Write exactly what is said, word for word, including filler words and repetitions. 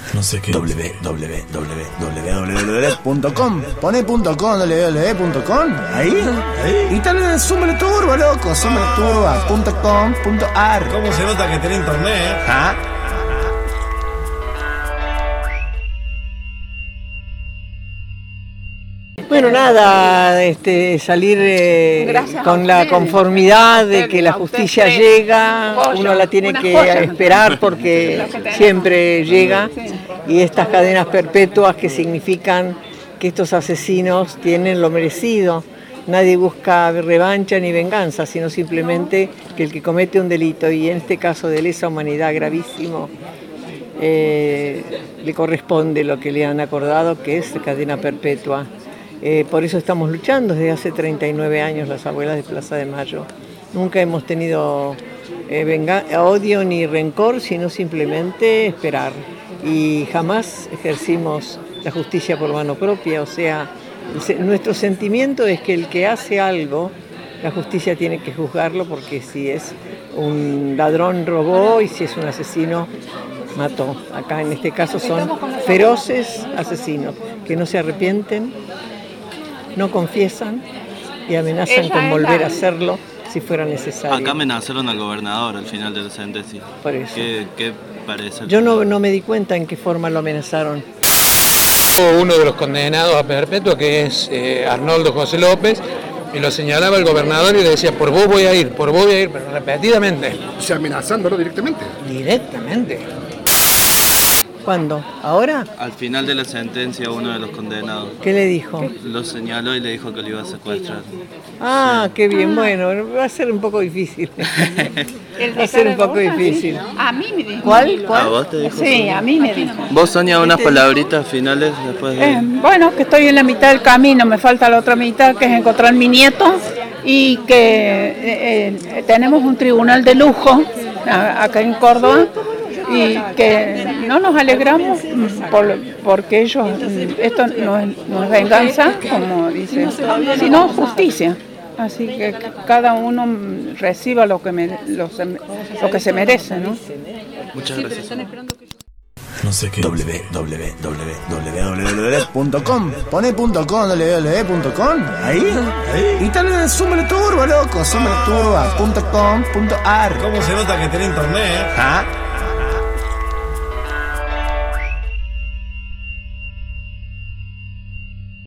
No sé qué. w w w punto com. Pone punto com, w w w punto com. Ahí. Ahí. Y tal súmale turbo, loco. Súmale turbo a punto com punto ar. ¿Cómo se nota que tiene internet? ¿Ah? Bueno, nada, este, salir eh, con la conformidad de que la justicia llega, uno la tiene que esperar porque siempre llega, y estas cadenas perpetuas que significan que estos asesinos tienen lo merecido. Nadie busca revancha ni venganza, sino simplemente que el que comete un delito, y en este caso de lesa humanidad gravísimo, eh, le corresponde lo que le han acordado, que es cadena perpetua. Eh, por eso estamos luchando desde hace treinta y nueve años las abuelas de Plaza de Mayo. Nunca hemos tenido eh, venga, odio ni rencor, sino simplemente esperar. Y jamás ejercimos la justicia por mano propia, o sea, nuestro sentimiento es que el que hace algo, la justicia tiene que juzgarlo, porque si es un ladrón robó y si es un asesino mató. Acá en este caso son feroces asesinos que no se arrepienten, no confiesan y amenazan con volver a hacerlo si fuera necesario. Acá amenazaron al gobernador al final de la sentencia. Por eso. ¿Qué, qué parece? Yo no, no me di cuenta en qué forma lo amenazaron. Uno de los condenados a perpetua, que es eh, Arnoldo José López, y lo señalaba el gobernador y le decía, por vos voy a ir, por vos voy a ir, pero repetidamente. O sea, amenazándolo directamente. Directamente. ¿Cuándo? ¿Ahora? Al final de la sentencia, uno de los condenados ¿Qué le dijo? lo señaló y le dijo que lo iba a secuestrar. Ah, sí. Qué bien, bueno, va a ser un poco difícil. Va a ser un poco difícil. A mí me dijo. ¿Cuál? ¿Cuál? ¿A vos te dijo? Sí, a mí me dijo. ¿Vos, Sonia, unas palabritas finales después de...? Eh, bueno, que estoy en la mitad del camino, me falta la otra mitad, que es encontrar mi nieto, y que eh, eh, tenemos un tribunal de lujo a, acá en Córdoba, y que no nos alegramos por, porque ellos, esto no es, no es venganza, como dicen, sino justicia. Así que cada uno reciba lo que, me, lo, lo que se merece, ¿no? Muchas gracias. No sé qué. w w w punto com. Pone punto com, w w w punto com. Ahí. Ahí. Y tal súmale turbo, loco. Súmale turbo a punto com punto ar. ¿Cómo se nota que tiene internet? ¿Ah?